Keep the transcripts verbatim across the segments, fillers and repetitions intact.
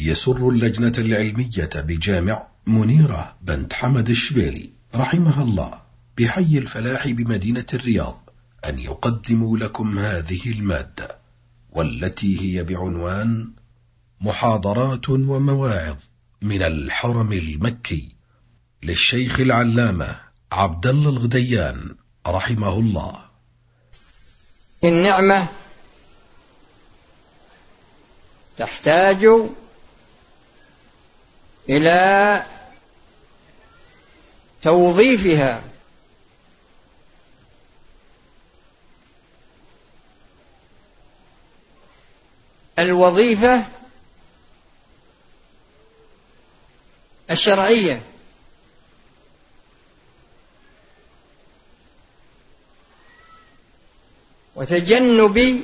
يسر اللجنة العلمية بجامع منيرة بنت حمد الشبيلي رحمها الله بحي الفلاح بمدينة الرياض أن يقدموا لكم هذه المادة، والتي هي بعنوان محاضرات ومواعظ من الحرم المكي للشيخ العلامة عبد الله الغديان رحمه الله. النعمة تحتاج إلى توظيفها، الوظيفة الشرعية، وتجنب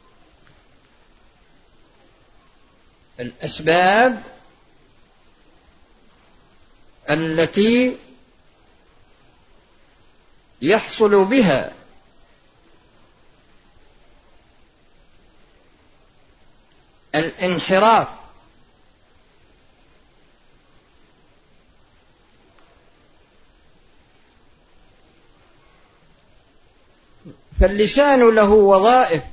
الأسباب التي يحصل بها الانحراف فاللسان له وظائف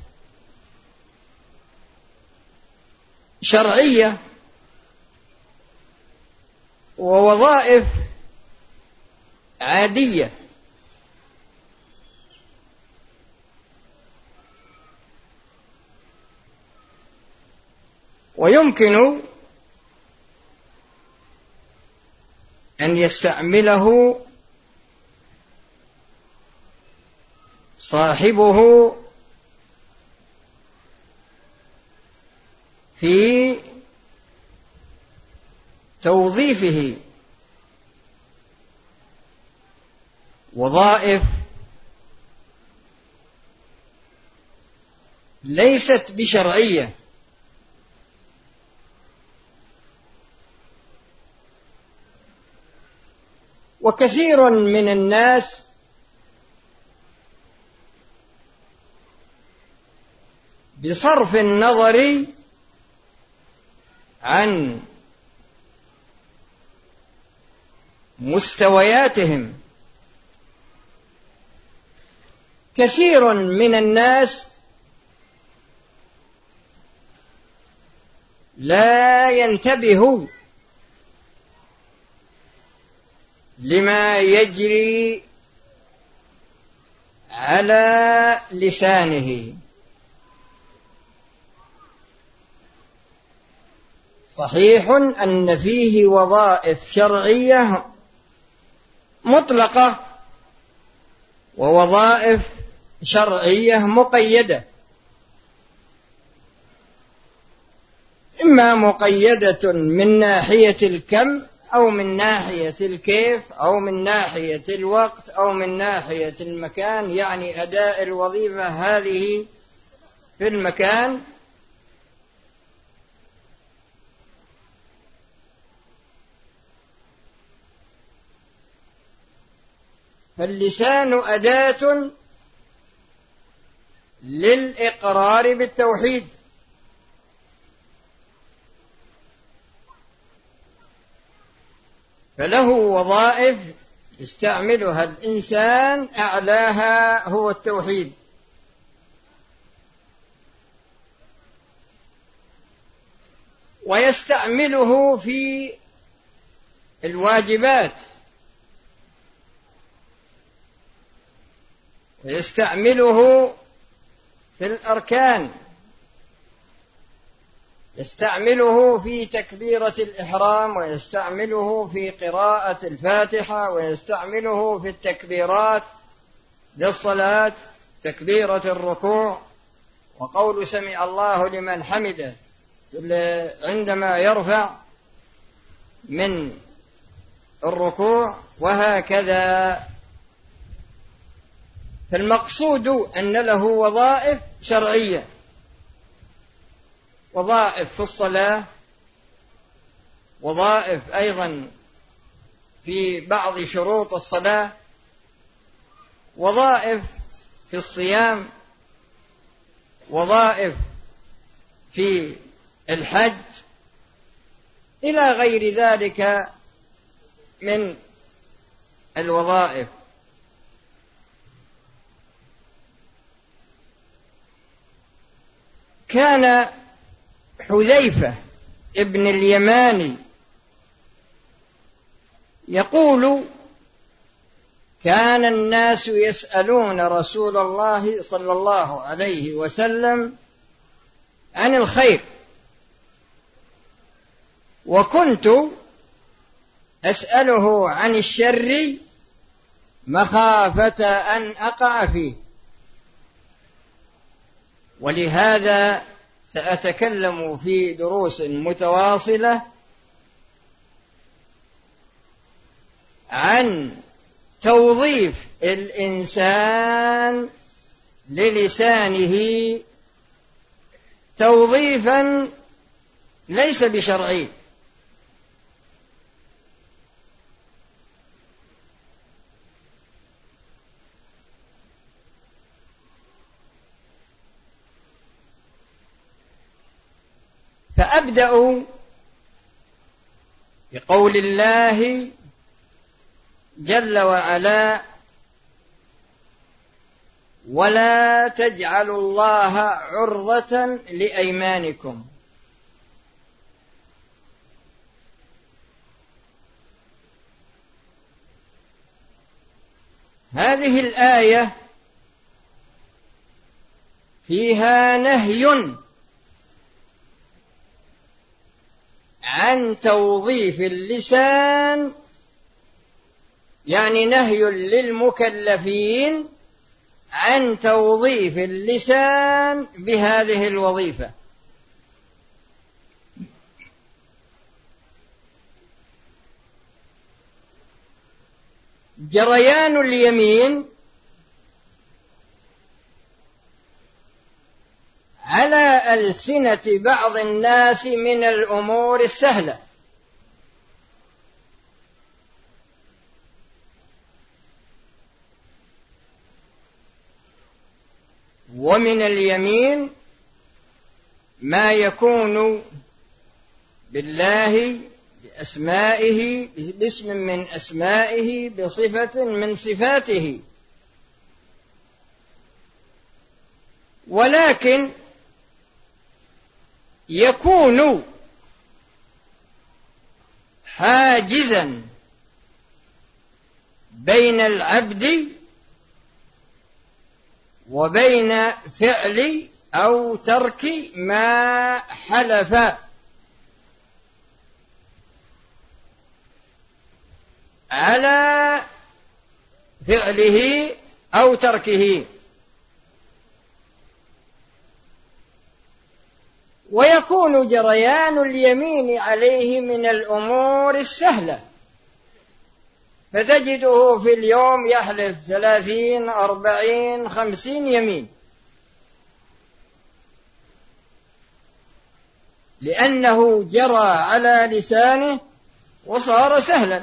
شرعية ووظائف عادية، ويمكن أن يستعمله صاحبه في توظيفه وظائف ليست بشرعية، وكثير من الناس بصرف النظر عن مستوياتهم، كثير من الناس لا ينتبه لما يجري على لسانه. صحيح أن فيه وظائف شرعية مطلقة ووظائف شرعية مقيدة، إما مقيدة من ناحية الكم أو من ناحية الكيف أو من ناحية الوقت أو من ناحية المكان، يعني أداء الوظيفة هذه في المكان. فاللسان أداة للإقرار بالتوحيد، فله وظائف يستعملها الإنسان أعلاها هو التوحيد، ويستعمله في الواجبات، ويستعمله في الأركان، يستعمله في تكبيرة الإحرام، ويستعمله في قراءة الفاتحة، ويستعمله في التكبيرات للصلاة، تكبيرة الركوع وقول سمع الله لمن حمده عندما يرفع من الركوع، وهكذا. فالمقصود أن له وظائف شرعية، وظائف في الصلاة، وظائف أيضا في بعض شروط الصلاة، وظائف في الصيام، وظائف في الحج، إلى غير ذلك من الوظائف. كان حذيفة ابن اليماني يقول: كان الناس يسألون رسول الله صلى الله عليه وسلم عن الخير، وكنت أسأله عن الشر مخافة أن أقع فيه. ولهذا سأتكلم في دروس متواصلة عن توظيف الإنسان للسانه توظيفا ليس بشرعي. فأبدأ بقول الله جل وعلا: ولا تجعلوا الله عرضة لأيمانكم. هذه الآية فيها نهي عن توظيف اللسان، يعني نهي للمكلفين عن توظيف اللسان بهذه الوظيفة. جريان اليمين على ألسنة بعض الناس من الأمور السهلة، ومن اليمين ما يكون بالله بأسمائه، باسم من أسمائه، بصفة من صفاته. ولكن يكون حاجزا بين العبد وبين فعل أو ترك ما حلف على فعله أو تركه. ويكون جريان اليمين عليه من الأمور السهلة، فتجده في اليوم يحلف ثلاثين أربعين خمسين يمين، لأنه جرى على لسانه وصار سهلا.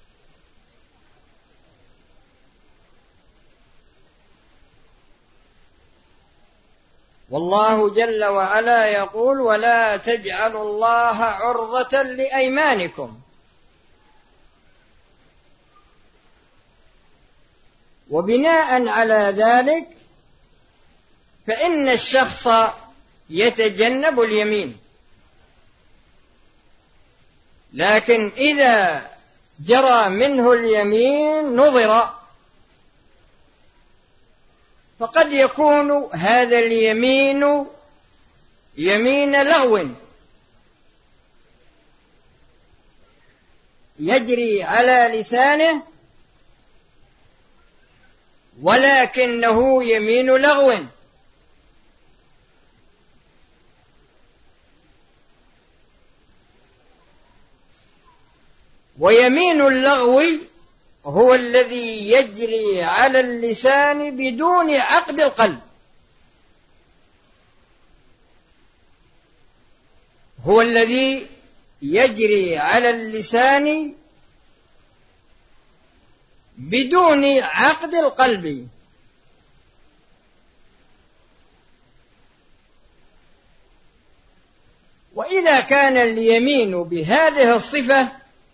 والله جل وعلا يقول: ولا تجعلوا الله عرضة لأيمانكم. وبناء على ذلك فإن الشخص يتجنب اليمين، لكن إذا جرى منه اليمين نظر، فقد يكون هذا اليمين يمين لغو يجري على لسانه، ولكنه يمين لغو. ويمين اللغو هو الذي يجري على اللسان بدون عقد القلب، هو الذي يجري على اللسان بدون عقد القلب. وإذا كان اليمين بهذه الصفة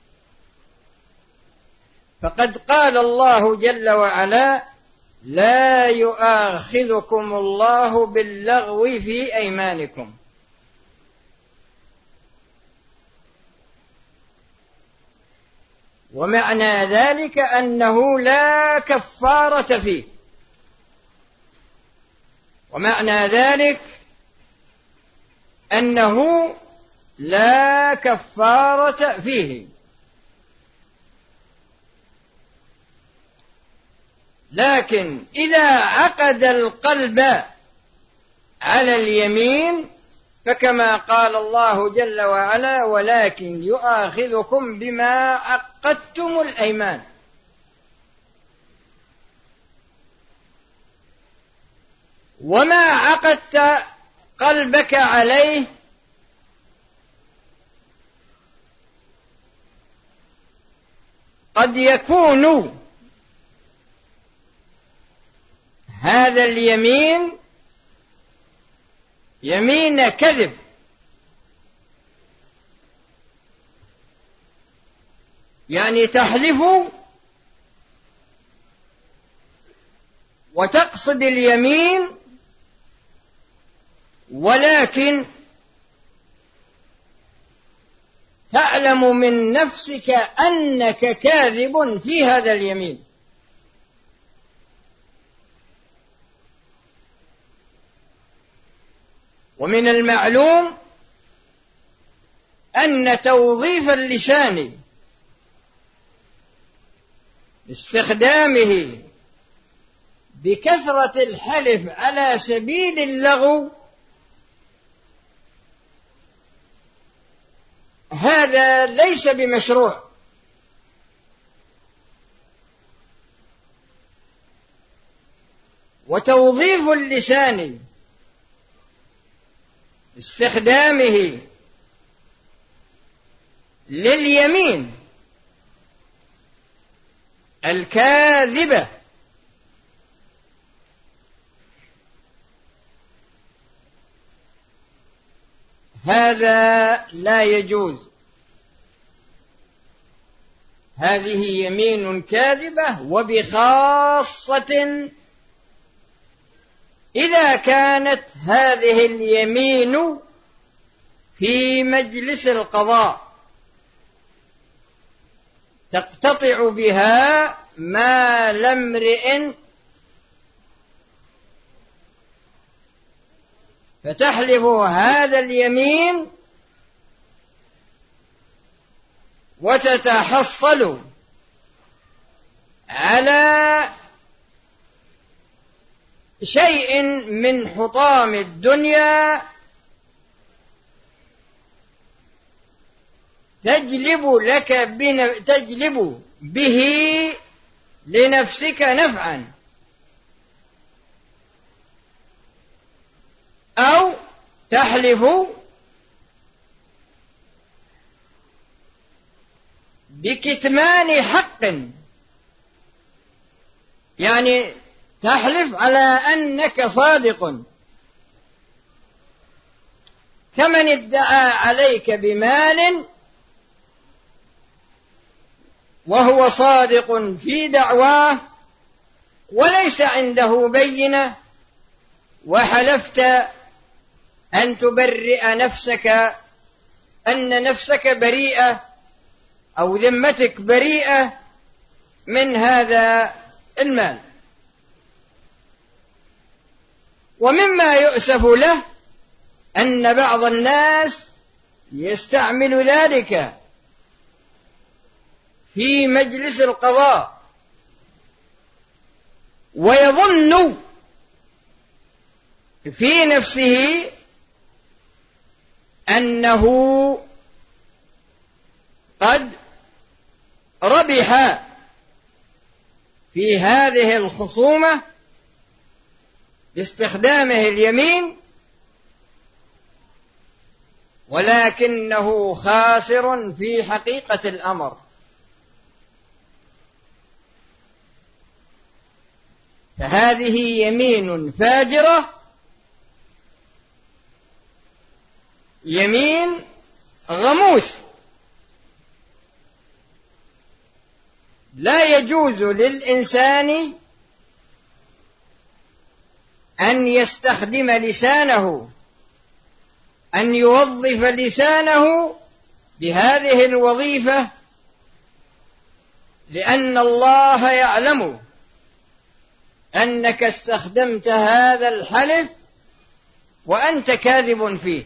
فقد قال الله جل وعلا: لا يؤاخذكم الله باللغو في أيمانكم. ومعنى ذلك أنه لا كفارة فيه، ومعنى ذلك أنه لا كفارة فيه، لكن إذا عقد القلب على اليمين فكما قال الله جل وعلا: ولكن يؤاخذكم بما عقدتم الأيمان. وما عقدت قلبك عليه قد يكون هذا اليمين يمين كذب، يعني تحلف وتقصد اليمين ولكن تعلم من نفسك أنك كاذب في هذا اليمين. ومن المعلوم أن توظيف اللسان استخدامه بكثرة الحلف على سبيل اللغو هذا ليس بمشروع، وتوظيف اللسان استخدامه لليمين الكاذبة هذا لا يجوز. هذه يمين كاذبة، وبخاصة إذا كانت هذه اليمين في مجلس القضاء تقتطع بها مال امرئ، فتحلف هذا اليمين وتتحصل على شيء من حطام الدنيا تجلب لك تجلب به لنفسك نفعا، أو تحلف بكتمان حق، يعني تحلف على أنك صادق، كمن ادعى عليك بمال وهو صادق في دعواه وليس عنده بينة، وحلفت أن تبرئ نفسك، أن نفسك بريئة أو ذمتك بريئة من هذا المال. ومما يؤسف له أن بعض الناس يستعمل ذلك في مجلس القضاء ويظن في نفسه أنه قد ربح في هذه الخصومة باستخدامه اليمين، ولكنه خاسر في حقيقة الأمر. فهذه يمين فاجرة يمين غموس. لا يجوز للإنسان أن يستخدم لسانه، أن يوظف لسانه بهذه الوظيفة، لأن الله يعلم أنك استخدمت هذا الحلف وأنت كاذب فيه.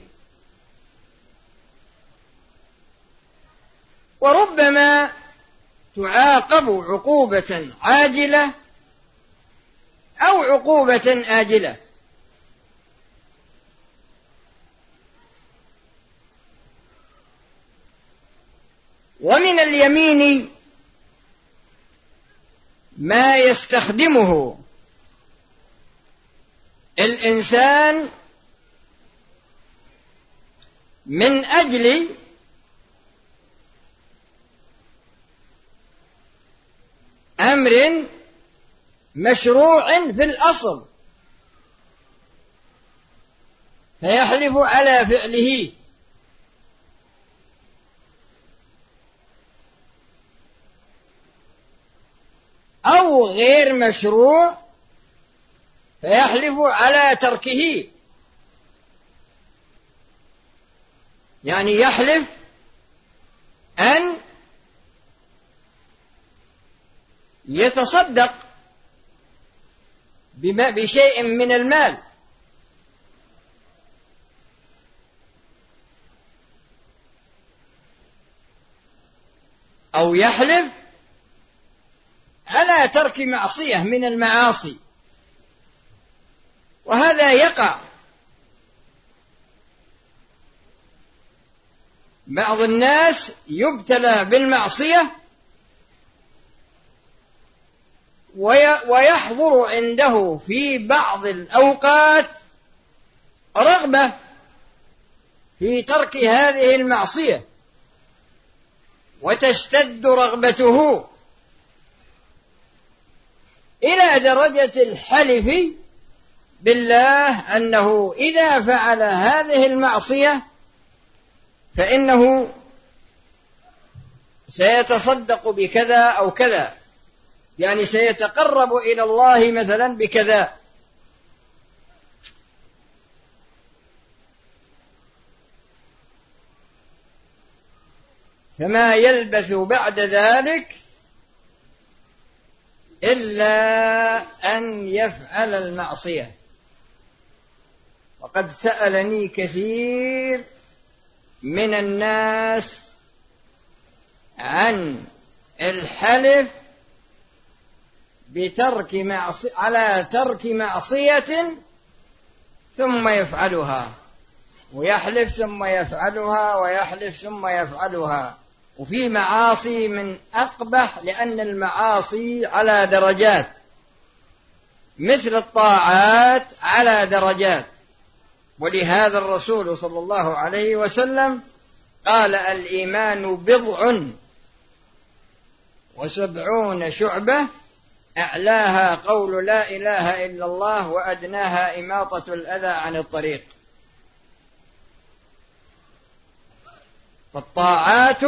وربما تعاقب عقوبة عاجلة أو عقوبة آجلة. ومن اليمين ما يستخدمه الإنسان من أجل أمر مشروع في الأصل، فيحلف على فعله، أو غير مشروع فيحلف على تركه. يعني يحلف أن يتصدق بشيء من المال، أو يحلف على ترك معصية من المعاصي. وهذا يقع. بعض الناس يبتلى بالمعصية ويحضر عنده في بعض الأوقات رغبة في ترك هذه المعصية، وتشتد رغبته إلى درجة الحلف بالله أنه إذا فعل هذه المعصية فإنه سيتصدق بكذا أو كذا، يعني سيتقرب إلى الله مثلا بكذا. فما يلبث بعد ذلك إلا أن يفعل المعصية. وقد سألني كثير من الناس عن الحلف بترك معصية على ترك معصية ثم يفعلها، ويحلف ثم يفعلها، ويحلف ثم يفعلها. وفي معاصي من أقبح، لأن المعاصي على درجات، مثل الطاعات على درجات. ولهذا الرسول صلى الله عليه وسلم قال: الإيمان بضع وسبعون شعبة، أعلاها قول لا إله إلا الله، وأدناها إماطة الأذى عن الطريق. فالطاعات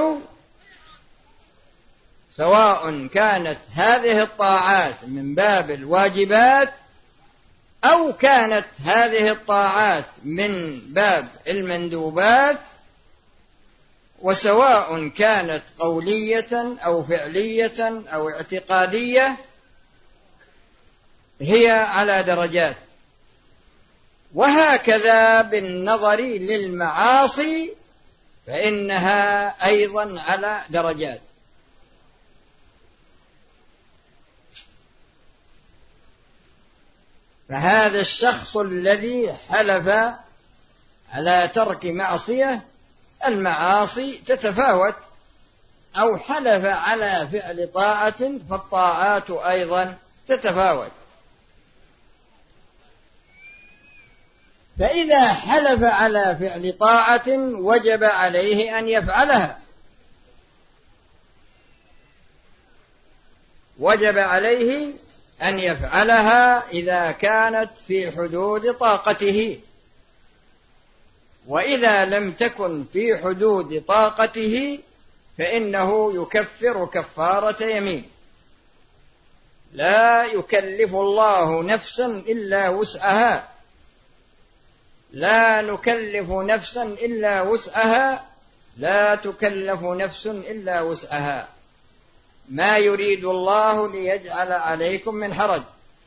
سواء كانت هذه الطاعات من باب الواجبات أو كانت هذه الطاعات من باب المندوبات، وسواء كانت قولية أو فعلية أو اعتقادية، هي على درجات. وهكذا بالنظر للمعاصي فإنها أيضا على درجات. فهذا الشخص الذي حلف على ترك معصية، المعاصي تتفاوت، أو حلف على فعل طاعة فالطاعات أيضا تتفاوت. فإذا حلف على فعل طاعة وجب عليه أن يفعلها، وجب عليه أن يفعلها إذا كانت في حدود طاقته. وإذا لم تكن في حدود طاقته فإنه يكفر كفارة يمين. لا يكلف الله نفسا إلا وسعها، لا نكلف نفسا إلا وسعها، لا تكلف نفس إلا وسعها، ما يريد الله ليجعل عليكم من حرج.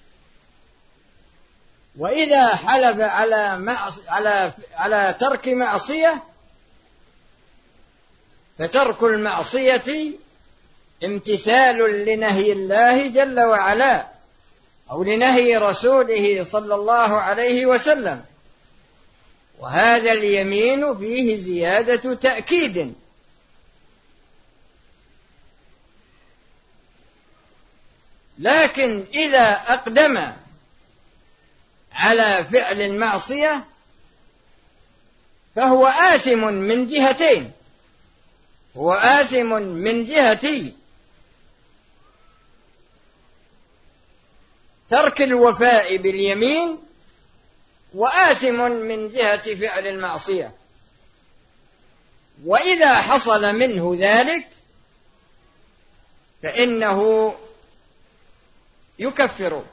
وإذا حلف على معص... على على ترك معصية فترك المعصية امتثال لنهي الله جل وعلا أو لنهي رسوله صلى الله عليه وسلم، وهذا اليمين فيه زيادة تأكيد. لكن إذا أقدم على فعل المعصية فهو آثم من جهتين، هو آثم من جهة ترك الوفاء باليمين، وآثم من جهة فعل المعصية. وإذا حصل منه ذلك فإنه يكفر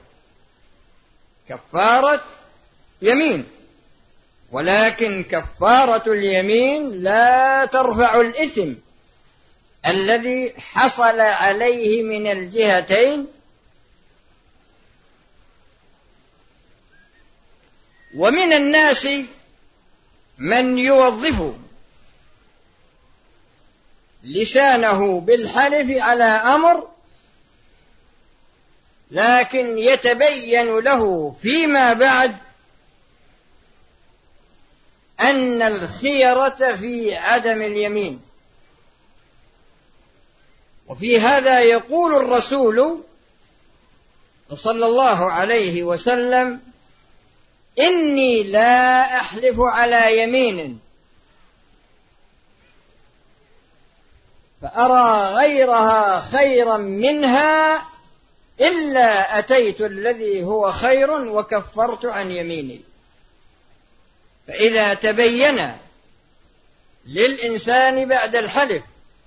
كفارة يمين، ولكن كفارة اليمين لا ترفع الإثم الذي حصل عليه من الجهتين. ومن الناس من يوظف لسانه بالحلف على أمر لكن يتبين له فيما بعد أن الخيرة في عدم اليمين. وفي هذا يقول الرسول صلى الله عليه وسلم: إني لا أحلف على يمين فأرى غيرها خيرا منها إلا أتيت الذي هو خير وكفرت عن يميني. فإذا تبين للإنسان بعد الحلف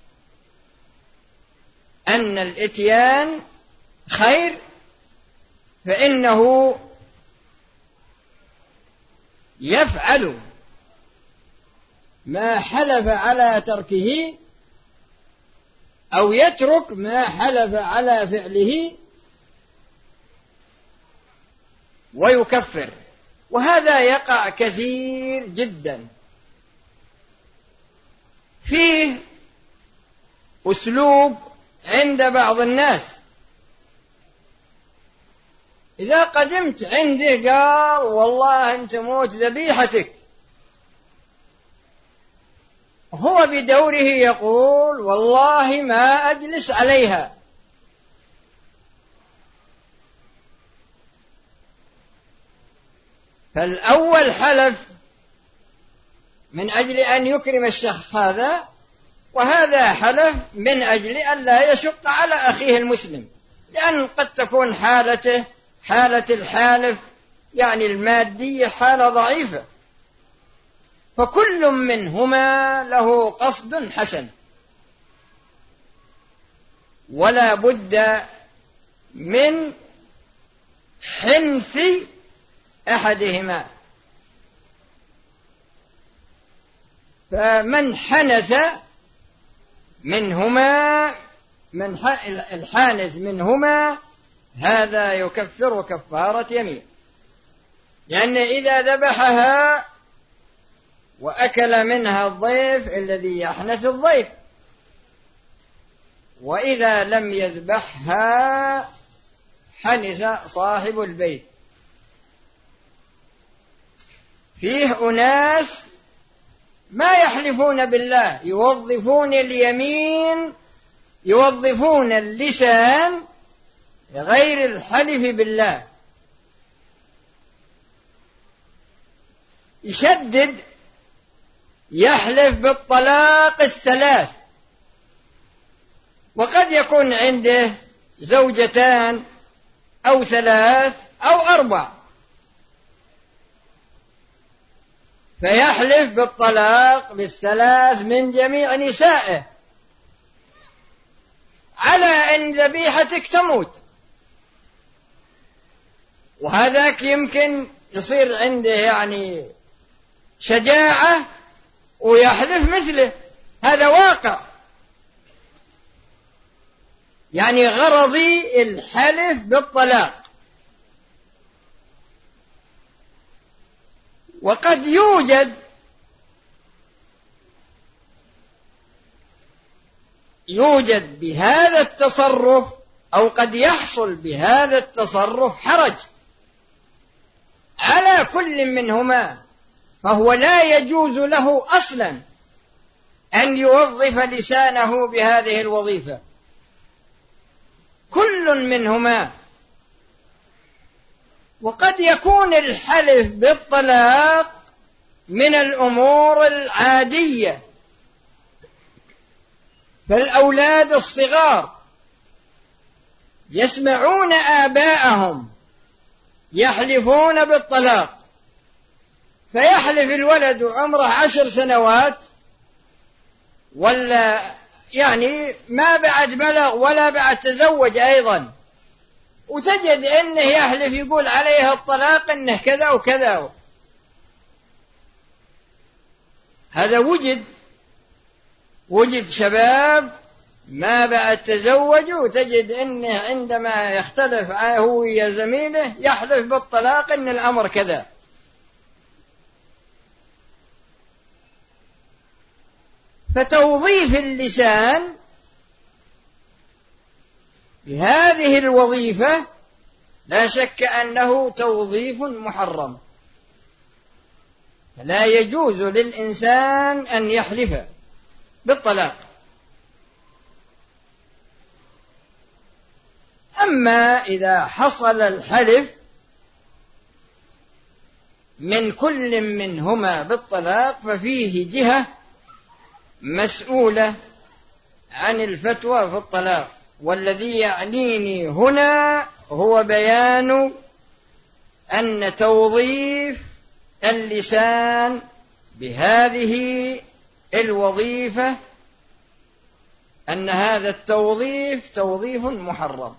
أن الإتيان خير فإنه يفعل ما حلف على تركه أو يترك ما حلف على فعله ويكفر. وهذا يقع كثير جدا. فيه أسلوب عند بعض الناس إذا قدمت عنده قال: والله أنت موت ذبيحتك، هو بدوره يقول: والله ما أجلس عليها. فالأول حلف من أجل أن يكرم الشخص هذا، وهذا حلف من أجل أن لا يشق على أخيه المسلم، لأن قد تكون حالته حالة الحالف يعني المادية حالة ضعيفة، فكل منهما له قصد حسن، ولا بد من حنث أحدهما. فمن حنث منهما من الحانث منهما هذا يكفر كفارة يمين، لأن إذا ذبحها وأكل منها الضيف الذي يحنث الضيف، وإذا لم يذبحها حنث صاحب البيت. فيه أناس ما يحلفون بالله، يوظفون اليمين، يوظفون اللسان غير الحلف بالله. يشدد، يحلف بالطلاق الثلاث، وقد يكون عنده زوجتان أو ثلاث أو أربع، فيحلف بالطلاق بالثلاث من جميع نسائه على أن ذبيحتك تموت، وهذاك يمكن يصير عنده يعني شجاعة ويحلف مثله، هذا واقع. يعني غرضي الحلف بالطلاق. وقد يوجد يوجد بهذا التصرف أو قد يحصل بهذا التصرف حرج على كل منهما، فهو لا يجوز له أصلا أن يوظف لسانه بهذه الوظيفة، كل منهما. وقد يكون الحلف بالطلاق من الأمور العادية، فالأولاد الصغار يسمعون آباءهم يحلفون بالطلاق، فيحلف الولد عمره عشر سنوات ولا يعني ما بعد بلغ ولا بعد تزوج أيضا، وتجد أنه يحلف يقول عليها الطلاق أنه كذا وكذا. هذا وجد وجد شباب ما بعد تزوجوا، وتجد أنه عندما يختلف هو ويا زميله يحلف بالطلاق أن الأمر كذا. فتوظيف اللسان بهذه الوظيفة لا شك أنه توظيف محرم، لا يجوز للإنسان أن يحلف بالطلاق. أما إذا حصل الحلف من كل منهما بالطلاق ففيه جهة مسؤولة عن الفتوى في الطلاق، والذي يعنيني هنا هو بيان أن توظيف اللسان بهذه الوظيفة أن هذا التوظيف توظيف محرم.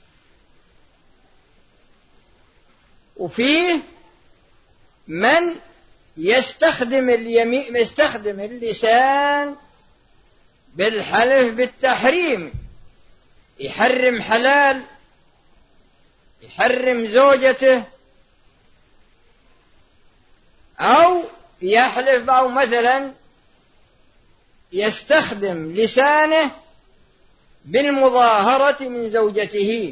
وفيه من يستخدم اليمين يستخدم اللسان بالحلف بالتحريم، يحرم حلال، يحرم زوجته، أو يحلف أو مثلا يستخدم لسانه بالمظاهرة من زوجته.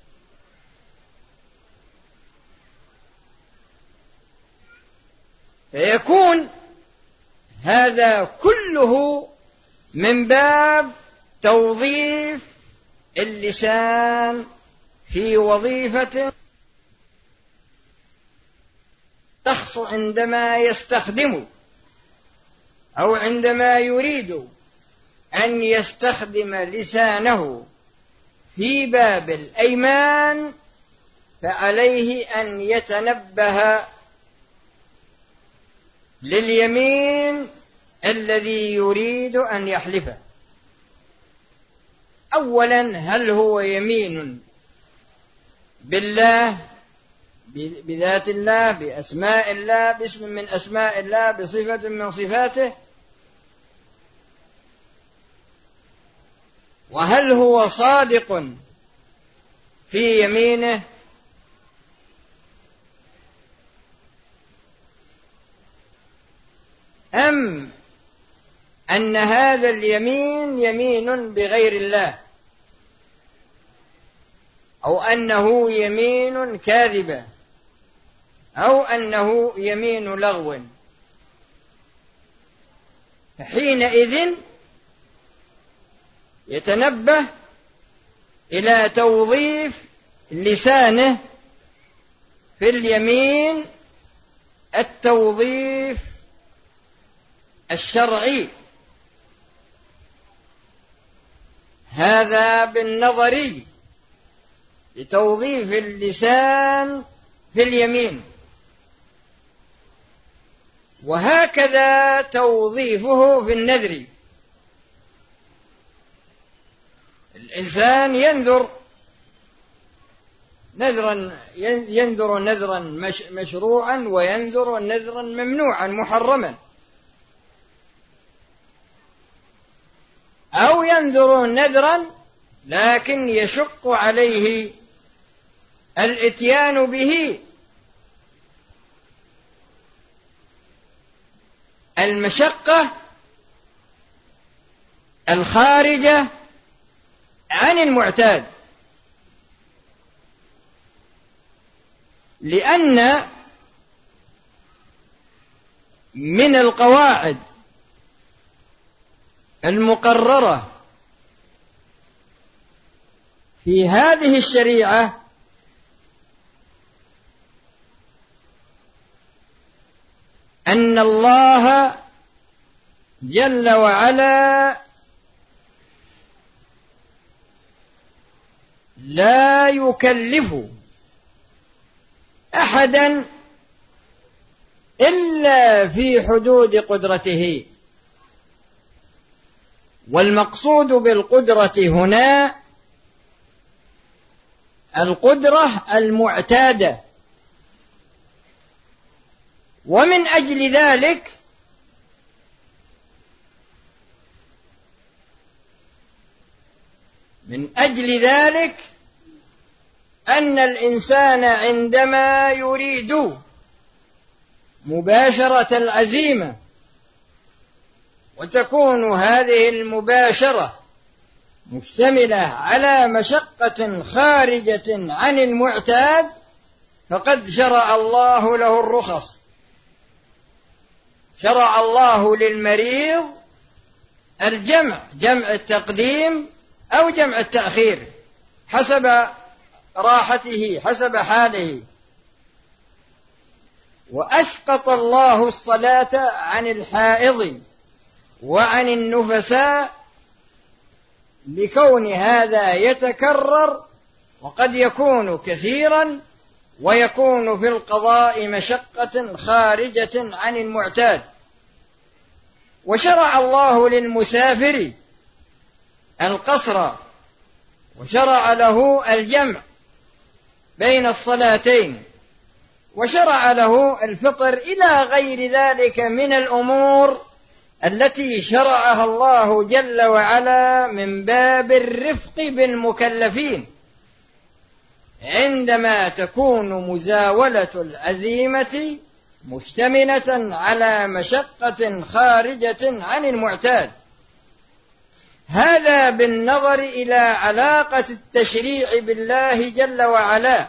فيكون هذا كله من باب توظيف اللسان في وظيفة تخص عندما يستخدم أو عندما يريد أن يستخدم لسانه في باب الأيمان، فعليه أن يتنبه لليمين الذي يريد أن يحلفه. أولا، هل هو يمين بالله بذات الله بأسماء الله باسم من أسماء الله بصفة من صفاته، وهل هو صادق في يمينه، أم أن هذا اليمين يمين بغير الله، أو أنه يمين كاذبة، أو أنه يمين لغو. فحينئذ يتنبه إلى توظيف لسانه في اليمين التوظيف الشرعي، هذا بالنظر لتوظيف اللسان في اليمين. وهكذا توظيفه في النذر. الإنسان ينذر نذرا ينذر نذرا مشروعا وينذر نذرا ممنوعا محرما، أو ينذر نذرا لكن يشق عليه الإتيان به، المشقة الخارجة عن المعتاد، لأن من القواعد المقررة في هذه الشريعة أن الله جل وعلا لا يكلف أحدا إلا في حدود قدرته. والمقصود بالقدرة هنا القدرة المعتادة، ومن أجل ذلك من أجل ذلك أن الإنسان عندما يريد مباشرة العزيمة وتكون هذه المباشرة مشتملة على مشقة خارجة عن المعتاد، فقد شرع الله له الرخص. شرع الله للمريض الجمع، جمع التقديم أو جمع التأخير حسب راحته، حسب حاله. وأسقط الله الصلاة عن الحائض وعن النفساء لكون هذا يتكرر، وقد يكون كثيرا، ويكون في القضاء مشقة خارجة عن المعتاد. وشرع الله للمسافر القصر، وشرع له الجمع بين الصلاتين، وشرع له الفطر إلى غير ذلك من الأمور التي شرعها الله جل وعلا من باب الرفق بالمكلفين عندما تكون مزاولة العزيمة مشتملة على مشقة خارجة عن المعتاد. هذا بالنظر إلى علاقة التشريع بالله جل وعلا.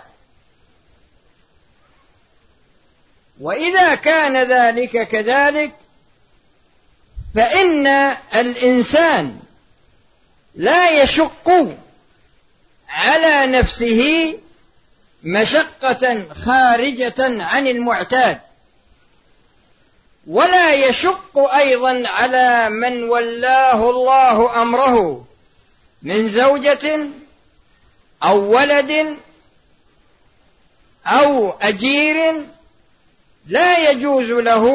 وإذا كان ذلك كذلك فإن الإنسان لا يشق على نفسه مشقة خارجة عن المعتاد، ولا يشق أيضا على من ولاه الله أمره من زوجة أو ولد أو أجير. لا يجوز له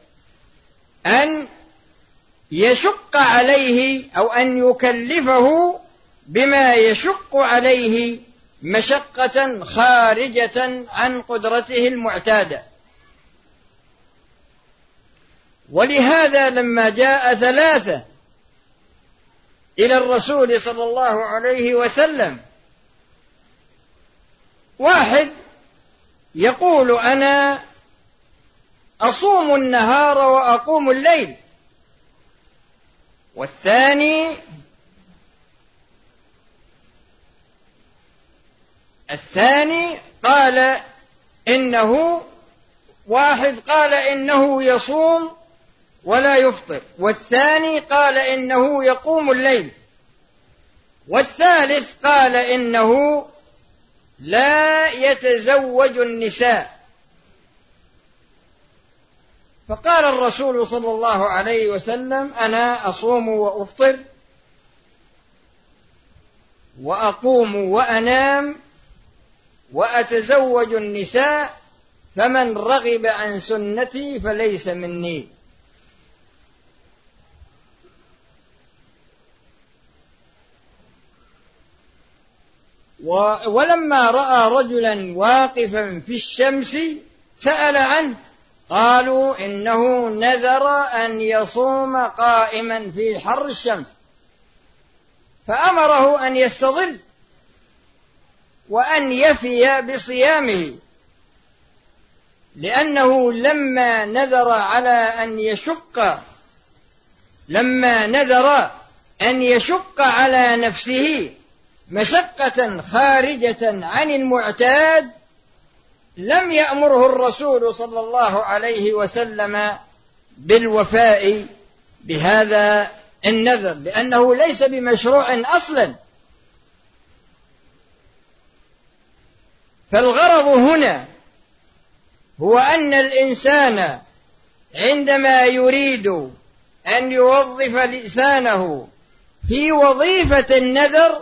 أن يشق عليه أو أن يكلفه بما يشق عليه مشقة خارجة عن قدرته المعتادة. ولهذا لما جاء ثلاثة إلى الرسول صلى الله عليه وسلم، واحد يقول أنا أصوم النهار وأقوم الليل، والثاني الثاني قال إنه واحد قال إنه يصوم ولا يفطر، والثاني قال إنه يقوم الليل، والثالث قال إنه لا يتزوج النساء. فقال الرسول صلى الله عليه وسلم أنا أصوم وأفطر وأقوم وأنام وأتزوج النساء، فمن رغب عن سنتي فليس مني. ولما رأى رجلا واقفا في الشمس سأل عنه، قالوا إنه نذر أن يصوم قائما في حر الشمس، فأمره أن يستظل وأن يفي بصيامه، لأنه لما نذر على أن يشق لما نذر أن يشق على نفسه مشقة خارجة عن المعتاد لم يأمره الرسول صلى الله عليه وسلم بالوفاء بهذا النذر، لأنه ليس بمشروع أصلا. فالغرض هنا هو أن الإنسان عندما يريد أن يوظف لسانه في وظيفة النذر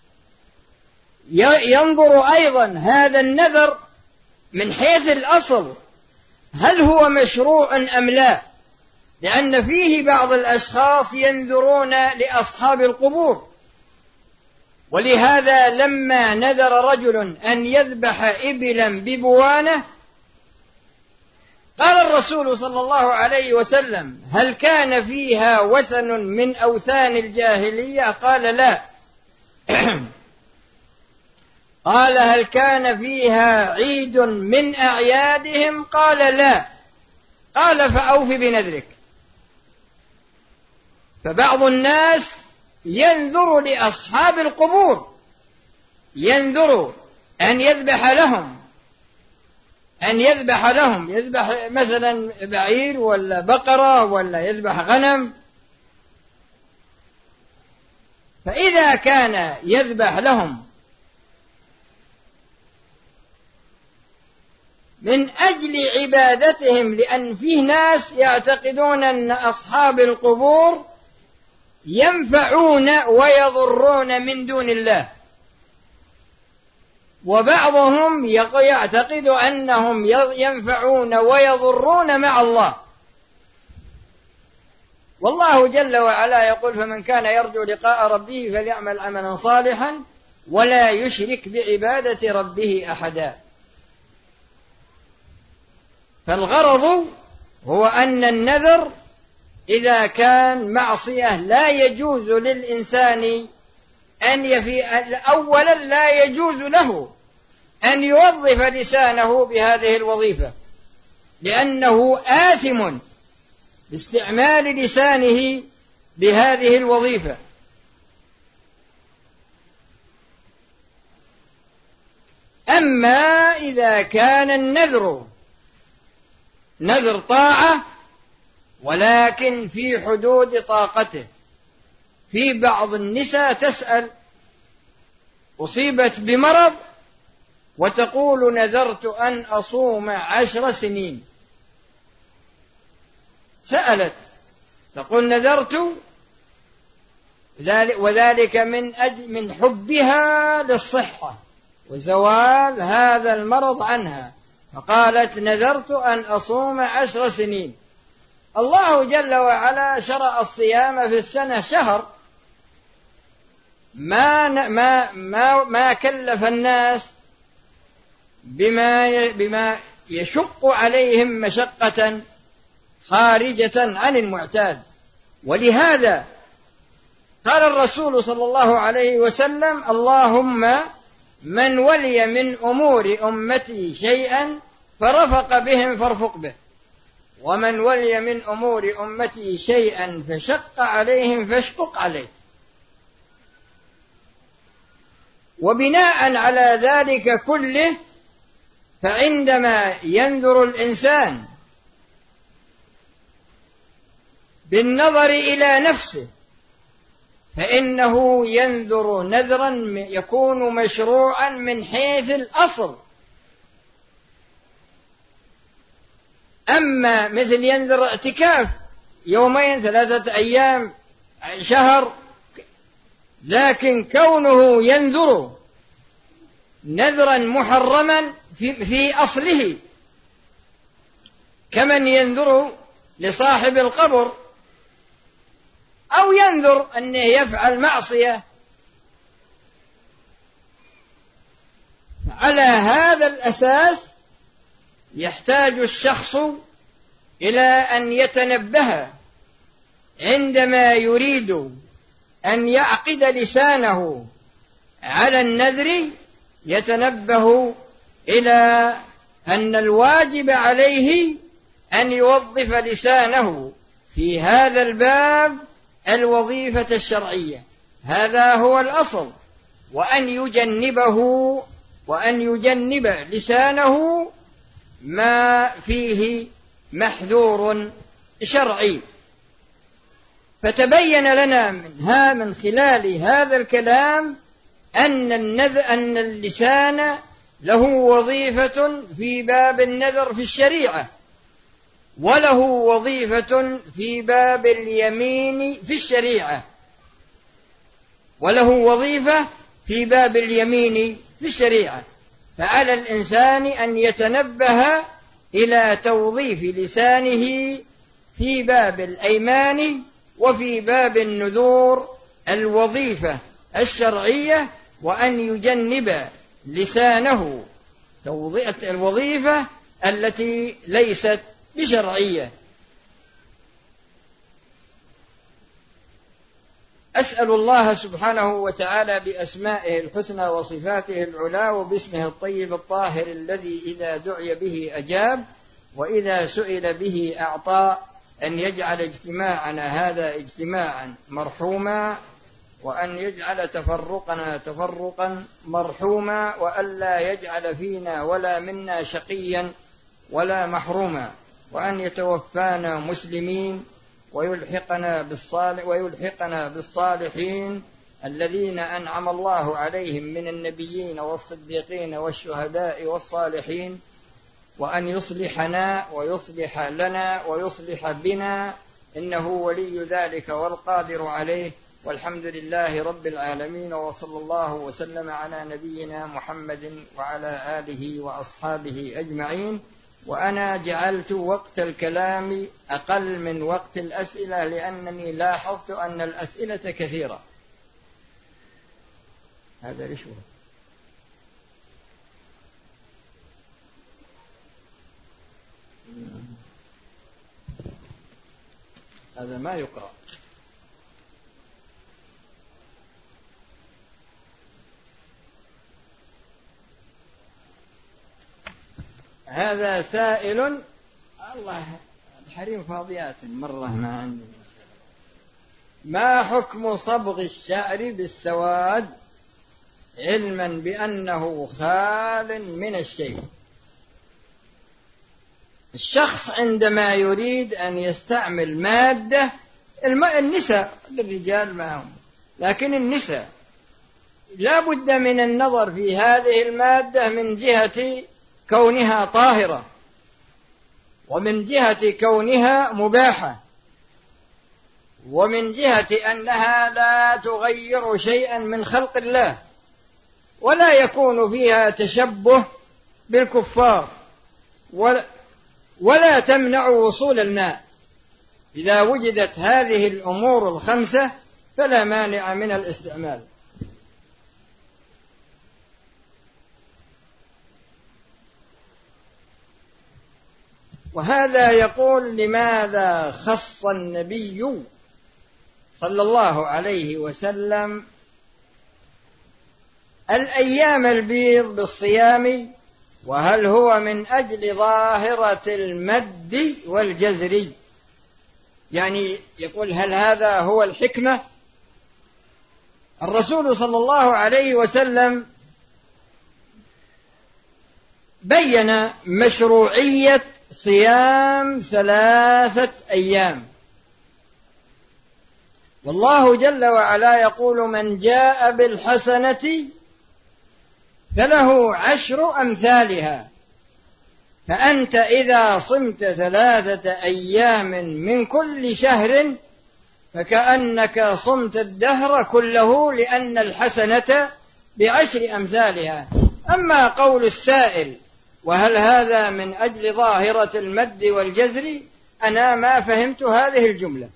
ينظر أيضا هذا النذر من حيث الأصل هل هو مشروع أم لا، لأن فيه بعض الأشخاص ينذرون لأصحاب القبور. ولهذا لما نذر رجل أن يذبح إبلا ببوانة قال الرسول صلى الله عليه وسلم هل كان فيها وثن من أوثان الجاهلية؟ قال لا. قال هل كان فيها عيد من أعيادهم؟ قال لا. قال فأوف بنذرك. فبعض الناس ينذر لأصحاب القبور، ينذر أن يذبح لهم أن يذبح لهم يذبح مثلا بعير ولا بقرة ولا يذبح غنم. فإذا كان يذبح لهم من أجل عبادتهم، لأن فيه ناس يعتقدون أن أصحاب القبور ينفعون ويضرون من دون الله، وبعضهم يعتقد أنهم ينفعون ويضرون مع الله. والله جل وعلا يقول فمن كان يرجو لقاء ربه فليعمل عملا صالحا ولا يشرك بعبادة ربه أحدا. فالغرض هو أن النذر إذا كان معصية لا يجوز للإنسان أن يفي أولا لا يجوز له أن يوظف لسانه بهذه الوظيفة، لأنه آثم باستعمال لسانه بهذه الوظيفة. أما إذا كان النذر نذر طاعة ولكن في حدود طاقته، في بعض النساء تسأل أصيبت بمرض وتقول نذرت أن أصوم عشر سنين، سألت تقول نذرت، وذلك من أجل من حبها للصحة وزوال هذا المرض عنها، فقالت نذرت أن أصوم عشر سنين. الله جل وعلا شرع الصيام في السنة شهر، ما ما ما ما كلف الناس بما بما يشق عليهم مشقة خارجة عن المعتاد. ولهذا قال الرسول صلى الله عليه وسلم اللهم من ولي من أمور أمتي شيئا فرفق بهم فارفق به، ومن ولي من أمور أمتي شيئا فشق عليهم فاشقق عليه. وبناء على ذلك كله فعندما ينظر الإنسان بالنظر إلى نفسه فإنه ينذر نذرا يكون مشروعا من حيث الأصل. أما مثل ينذر اعتكاف يومين ثلاثة أيام شهر، لكن كونه ينذر نذرا محرما في, في أصله كمن ينذر لصاحب القبر أو ينذر أنه يفعل معصية. على هذا الأساس يحتاج الشخص إلى أن يتنبه عندما يريد أن يعقد لسانه على النذر، يتنبه إلى أن الواجب عليه أن يوظف لسانه في هذا الباب الوظيفة الشرعية، هذا هو الأصل، وأن يجنبه وأن يجنب لسانه ما فيه محذور شرعي. فتبين لنا منها من خلال هذا الكلام أن النذر أن اللسان له وظيفة في باب النذر في الشريعة، وله وظيفة في باب اليمين في الشريعة، وله وظيفة في باب اليمين في الشريعة. فعلى الإنسان أن يتنبه إلى توظيف لسانه في باب الأيمان وفي باب النذور الوظيفة الشرعية، وأن يجنب لسانه الوظيفة التي ليست بشرعية. أسأل الله سبحانه وتعالى بأسمائه الحسنى وصفاته العلى وباسمه الطيب الطاهر الذي إذا دعي به أجاب وإذا سئل به أعطى، أن يجعل اجتماعنا هذا اجتماعا مرحوما، وأن يجعل تفرقنا تفرقا مرحوما، وألا يجعل فينا ولا منا شقيا ولا محروما، وأن يتوفانا مسلمين ويلحقنا بالصالح ويلحقنا بالصالحين الذين أنعم الله عليهم من النبيين والصديقين والشهداء والصالحين، وأن يصلحنا ويصلح لنا ويصلح بنا، إنه ولي ذلك والقادر عليه. والحمد لله رب العالمين، وصلى الله وسلم على نبينا محمد وعلى آله وأصحابه أجمعين. وأنا جعلت وقت الكلام أقل من وقت الأسئلة لأنني لاحظت أن الأسئلة كثيرة. هذا رشوة. هذا ما يقرأ. هذا سائل، الله الحريم فاضيات مرة ما عندي. ما حكم صبغ الشعر بالسواد علما بأنه خال من الشيء؟ الشخص عندما يريد أن يستعمل مادة، النساء للرجال معهم، لكن النساء لا بد من النظر في هذه المادة من جهة كونها طاهرة، ومن جهة كونها مباحة، ومن جهة أنها لا تغير شيئا من خلق الله، ولا يكون فيها تشبه بالكفار، ولا, ولا تمنع وصول الماء. إذا وجدت هذه الأمور الخمسة فلا مانع من الاستعمال. وهذا يقول: لماذا خص النبي صلى الله عليه وسلم الأيام البيض بالصيام؟ وهل هو من أجل ظاهرة المد والجزر؟ يعني يقول هل هذا هو الحكمة؟ الرسول صلى الله عليه وسلم بين مشروعية صيام ثلاثة أيام، والله جل وعلا يقول: من جاء بالحسنة فله عشر أمثالها. فأنت إذا صمت ثلاثة أيام من كل شهر فكأنك صمت الدهر كله، لأن الحسنة بعشر أمثالها. أما قول السائل وهل هذا من أجل ظاهرة المد والجزر؟ أنا ما فهمت هذه الجملة.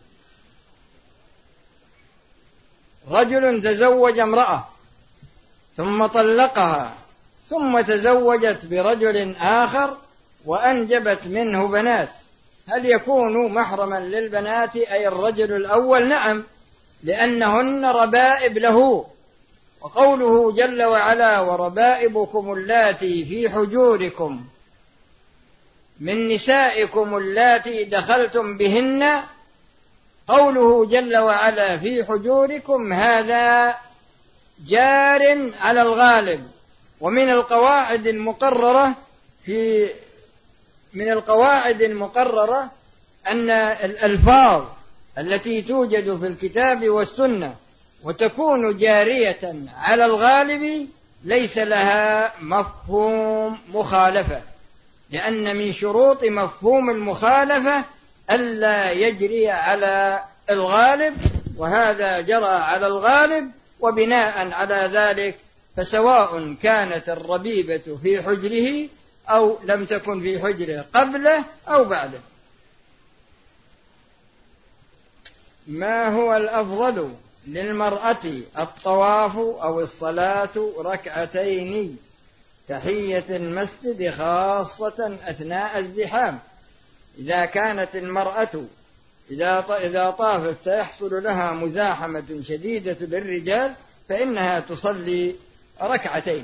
رجل تزوج امرأة ثم طلقها ثم تزوجت برجل آخر وأنجبت منه بنات، هل يكون محرما للبنات أي الرجل الأول؟ نعم، لأنهن ربائب له. وقوله جل وعلا وربائبكم اللاتي في حجوركم من نسائكم اللاتي دخلتم بهن، قوله جل وعلا في حجوركم هذا جار على الغالب. ومن القواعد المقررة في من القواعد المقررة أن الألفاظ التي توجد في الكتاب والسنة وتكون جارية على الغالب ليس لها مفهوم مخالفة، لأن من شروط مفهوم المخالفة ألا يجري على الغالب، وهذا جرى على الغالب، وبناء على ذلك فسواء كانت الربيبة في حجره أو لم تكن في حجره قبله أو بعده. ما هو الأفضل للمرأة، الطواف أو الصلاة ركعتين تحية المسجد خاصة أثناء الزحام؟ إذا كانت المرأة إذا طافت سيحصل لها مزاحمة شديدة للرجال فإنها تصلي ركعتين.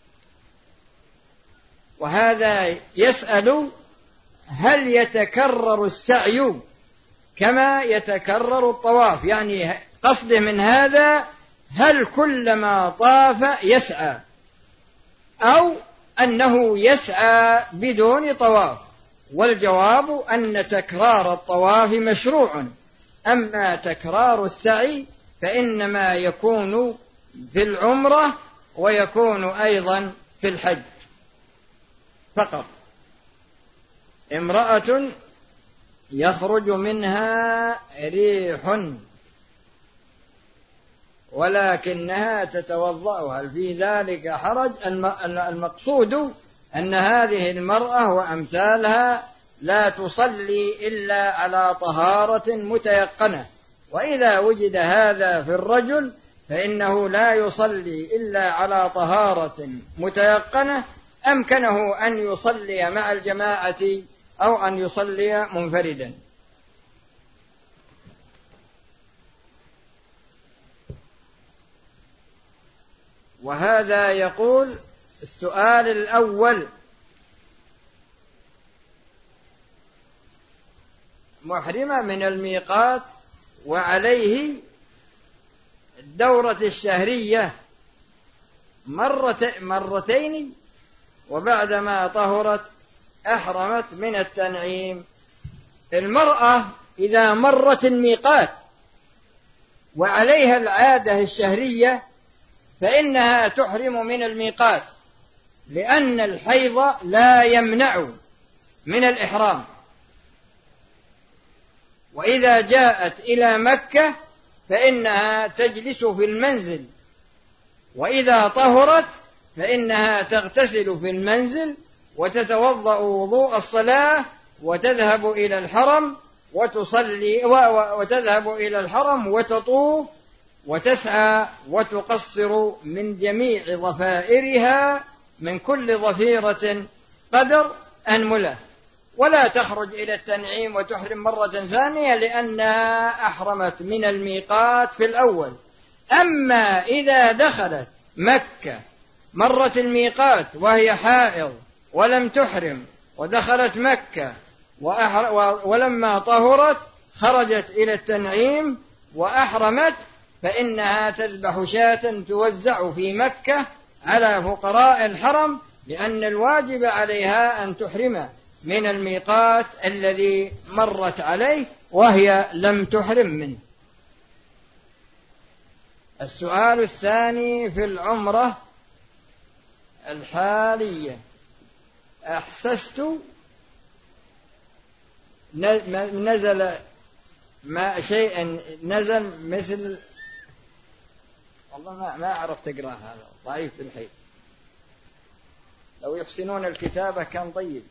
وهذا يسأل هل يتكرر السعي كما يتكرر الطواف؟ يعني قصده من هذا هل كلما طاف يسعى أو أنه يسعى بدون طواف؟ والجواب أن تكرار الطواف مشروع، أما تكرار السعي فإنما يكون في العمرة ويكون أيضا في الحج فقط. امرأة يخرج منها ريح ولكنها تتوضأ، هل في ذلك حرج؟ المقصود أن هذه المرأة وأمثالها لا تصلي إلا على طهارة متيقنة، وإذا وجد هذا في الرجل فإنه لا يصلي إلا على طهارة متيقنة، أمكنه أن يصلي مع الجماعة أو أن يصلي منفردا. وهذا يقول السؤال الأول: محرمة من الميقات وعليه الدورة الشهرية مرتين وبعدما طهرت أحرمت من التنعيم. المرأة إذا مرت الميقات وعليها العادة الشهرية فإنها تحرم من الميقات، لأن الحيض لا يمنع من الإحرام. وإذا جاءت إلى مكة فإنها تجلس في المنزل، وإذا طهرت فإنها تغتسل في المنزل وتتوضأ وضوء الصلاة وتذهب إلى الحرم وتصلي وتذهب إلى الحرم وتطوف وتسعى وتقصر من جميع ضفائرها من كل ضفيرة قدر أنملة، ولا تخرج إلى التنعيم وتحرم مرة ثانية لأنها أحرمت من الميقات في الأول. أما إذا دخلت مكة مرت الميقات وهي حائض ولم تحرم، ودخلت مكة ولما طهرت خرجت إلى التنعيم وأحرمت، فإنها تذبح شاة توزع في مكة على فقراء الحرم، لأن الواجب عليها أن تحرم من الميقات الذي مرت عليه وهي لم تحرم منه. السؤال الثاني: في العمرة الحالية أحسست نزل ما شيء نزل مثل، والله ما ما أعرف تقرأ، هذا ضعيف بالحيث. لو يحسنون الكتابة كان طيب.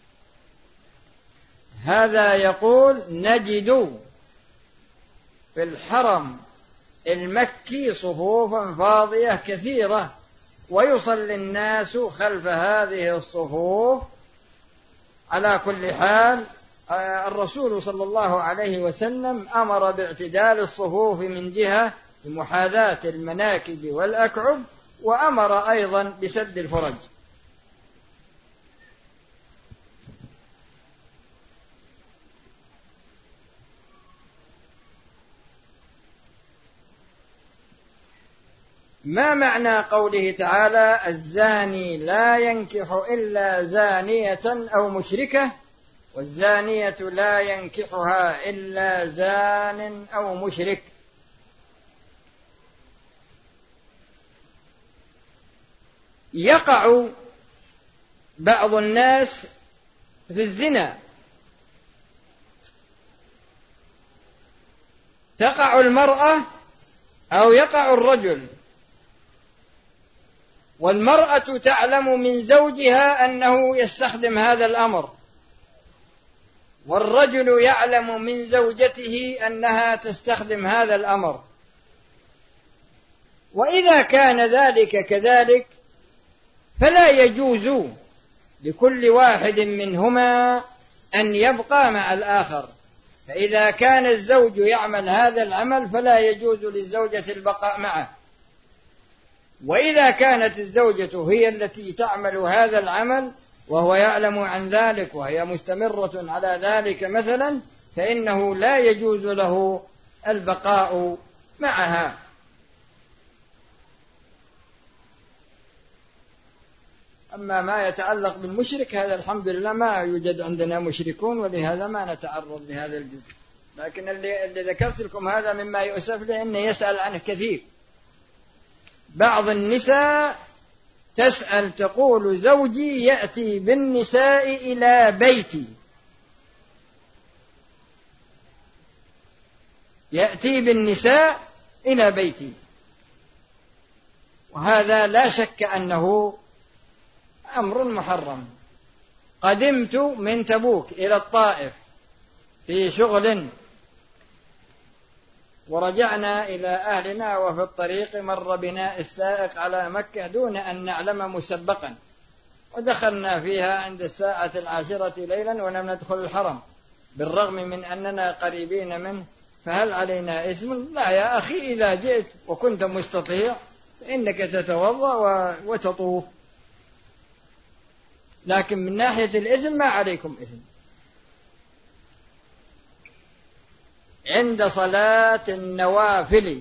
هذا يقول نجد في الحرم المكي صفوفا فاضية كثيرة، ويصلي الناس خلف هذه الصفوف. على كل حال الرسول صلى الله عليه وسلم أمر باعتدال الصفوف من جهة محاذاة المناكب والأكعب، وأمر أيضا بسد الفرج. ما معنى قوله تعالى الزاني لا ينكح إلا زانية أو مشركة، والزانية لا ينكحها إلا زان أو مشرك؟ يقع بعض الناس في الزنا، تقع المرأة أو يقع الرجل، والمرأة تعلم من زوجها أنه يستخدم هذا الأمر، والرجل يعلم من زوجته أنها تستخدم هذا الأمر. وإذا كان ذلك كذلك فلا يجوز لكل واحد منهما أن يبقى مع الآخر. فإذا كان الزوج يعمل هذا العمل فلا يجوز للزوجة البقاء معه، وإذا كانت الزوجة هي التي تعمل هذا العمل وهو يعلم عن ذلك وهي مستمرة على ذلك مثلا، فإنه لا يجوز له البقاء معها. أما ما يتعلق بالمشرك هذا الحمد لله ما يوجد عندنا مشركون، ولهذا ما نتعرض لهذا الجزء. لكن اللي, اللي ذكرت لكم هذا مما يؤسف لأنه يسأل عنه كثير. بعض النساء تسأل تقول زوجي يأتي بالنساء إلى بيتي، يأتي بالنساء إلى بيتي، وهذا لا شك أنه أمر محرم. قدمت من تبوك إلى الطائف في شغل، ورجعنا إلى أهلنا وفي الطريق مر بنا السائق على مكة دون أن نعلم مسبقا، ودخلنا فيها عند الساعة العاشرة ليلا ولم ندخل الحرم بالرغم من أننا قريبين منه، فهل علينا إثم؟ لا يا أخي، إذا جئت وكنت مستطيع فإنك تتوضأ وتطوف، لكن من ناحية الإثم ما عليكم إثم. عند صلاة النوافل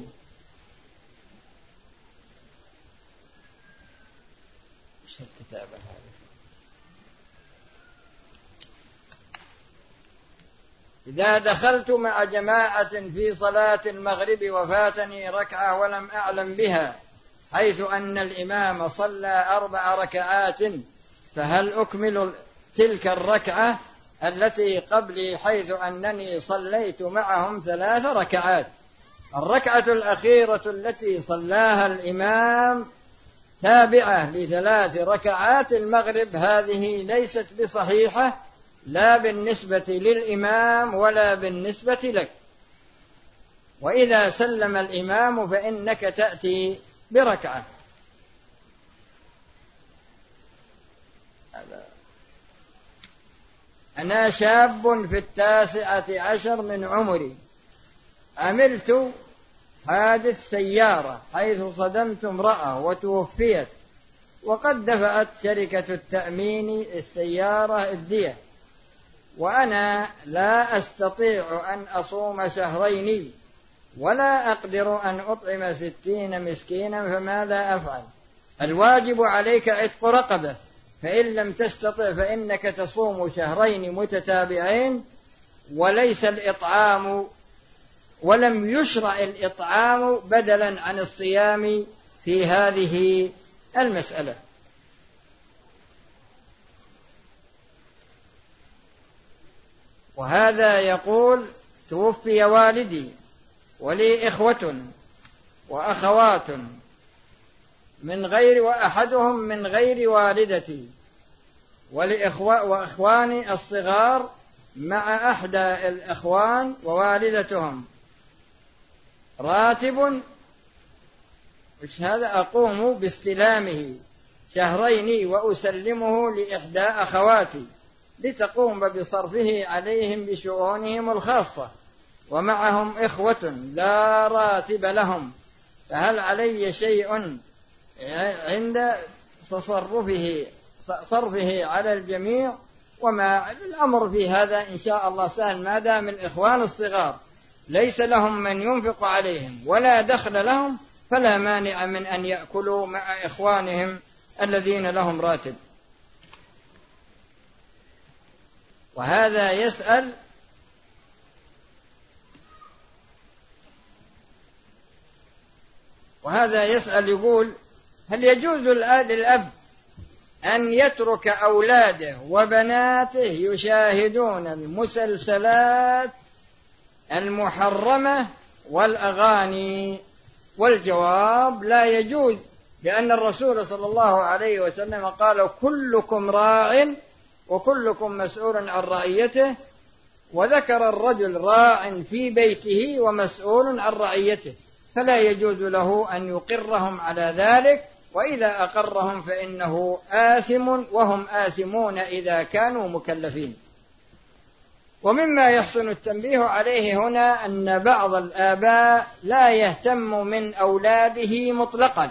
إذا دخلت مع جماعة في صلاة المغرب وفاتني ركعة ولم أعلم بها، حيث أن الإمام صلى أربع ركعات، فهل أكمل تلك الركعة التي قبلي حيث أنني صليت معهم ثلاث ركعات؟ الركعة الأخيرة التي صلاها الإمام تابعة لثلاث ركعات المغرب، هذه ليست بصحيحة لا بالنسبة للإمام ولا بالنسبة لك. وإذا سلم الإمام فإنك تأتي بركعة. أنا شاب في التاسعة عشر من عمري، عملت حادث سيارة حيث صدمت امرأة وتوفيت، وقد دفعت شركة التأمين السيارة الدية، وأنا لا أستطيع أن أصوم شهرين ولا أقدر أن أطعم ستين مسكينا، فماذا أفعل؟ الواجب عليك عتق رقبة، فإن لم تستطع فإنك تصوم شهرين متتابعين، وليس الإطعام ولم يشرع الإطعام بدلا عن الصيام في هذه المسألة. وهذا يقول توفي والدي ولي إخوة وأخوات من غير وأحدهم من غير والدتي، وإخواني الصغار مع أحدى الإخوان ووالدتهم راتب، وش هذا، أقوم باستلامه شهرين وأسلمه لإحدى أخواتي لتقوم بصرفه عليهم بشؤونهم الخاصة، ومعهم إخوة لا راتب لهم، فهل علي شيء عند تصرفه صرفه على الجميع؟ وما الأمر في هذا إن شاء الله سهل، ما دام الإخوان الصغار ليس لهم من ينفق عليهم ولا دخل لهم فلا مانع من أن يأكلوا مع إخوانهم الذين لهم راتب. وهذا يسأل وهذا يسأل يقول: هل يجوز للأب أن يترك أولاده وبناته يشاهدون المسلسلات المحرمة والأغاني؟ والجواب: لا يجوز، لأن الرسول صلى الله عليه وسلم قال: كلكم راع وكلكم مسؤول عن رعيته، وذكر الرجل راع في بيته ومسؤول عن رعيته، فلا يجوز له أن يقرهم على ذلك، وإذا أقرهم فإنه آثم وهم آثمون إذا كانوا مكلفين. ومما يحسن التنبيه عليه هنا أن بعض الآباء لا يهتم من أولاده مطلقا،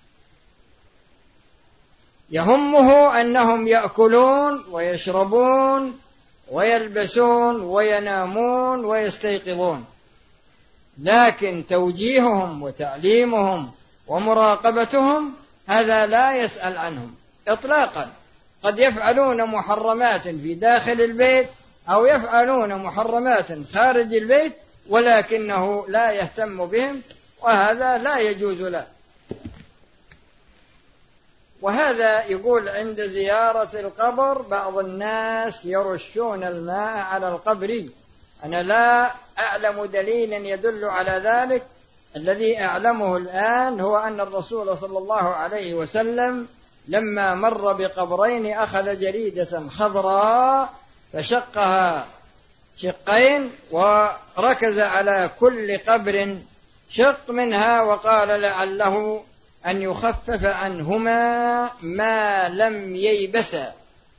يهمه أنهم يأكلون ويشربون ويلبسون وينامون ويستيقظون، لكن توجيههم وتعليمهم ومراقبتهم هذا لا يسأل عنهم إطلاقا. قد يفعلون محرمات في داخل البيت أو يفعلون محرمات خارج البيت، ولكنه لا يهتم بهم، وهذا لا يجوز له. وهذا يقول: عند زيارة القبر بعض الناس يرشون الماء على القبر. أنا لا أعلم دليلا يدل على ذلك، الذي أعلمه الآن هو أن الرسول صلى الله عليه وسلم لما مر بقبرين أخذ جريدة خضراء فشقها شقين وركز على كل قبر شق منها، وقال لعله أن يخفف عنهما ما لم ييبسا.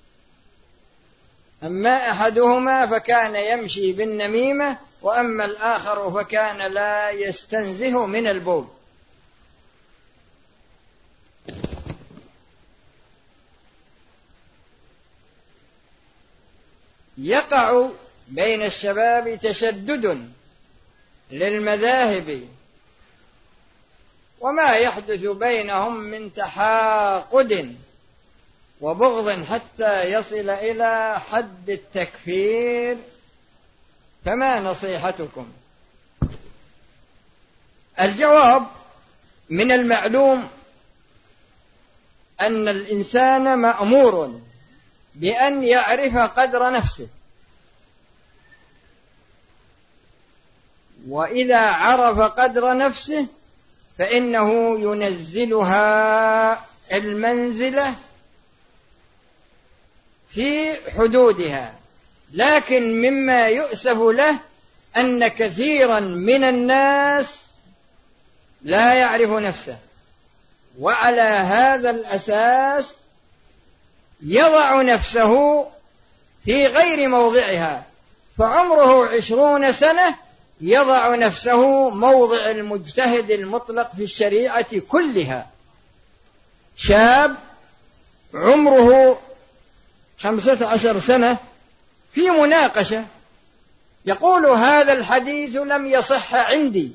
أما أحدهما فكان يمشي بالنميمة، وأما الآخر فكان لا يستنزه من البول. يقع بين الشباب تشدد للمذاهب، وما يحدث بينهم من تحاقد وبغض حتى يصل إلى حد التكفير، فما نصيحتكم؟ الجواب: من المعلوم أن الإنسان مأمور بأن يعرف قدر نفسه، وإذا عرف قدر نفسه فإنه ينزلها المنزلة في حدودها. لكن مما يؤسف له أن كثيرا من الناس لا يعرف نفسه، وعلى هذا الأساس يضع نفسه في غير موضعها، فعمره عشرون سنة يضع نفسه موضع المجتهد المطلق في الشريعة كلها. شاب عمره خمسة عشر سنة في مناقشة يقول: هذا الحديث لم يصح عندي،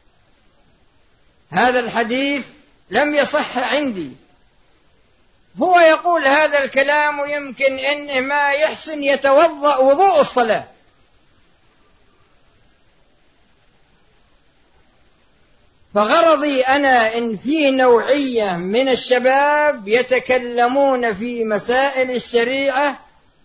هذا الحديث لم يصح عندي. هو يقول هذا الكلام يمكن إنه ما يحسن يتوضأ وضوء الصلاة. فغرضي أنا إن في نوعية من الشباب يتكلمون في مسائل الشريعة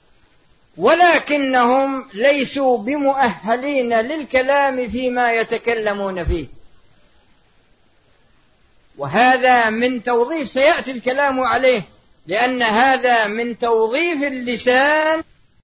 ولكنهم ليسوا بمؤهلين للكلام فيما يتكلمون فيه، وهذا من توظيف سيأتي الكلام عليه، لأن هذا من توظيف اللسان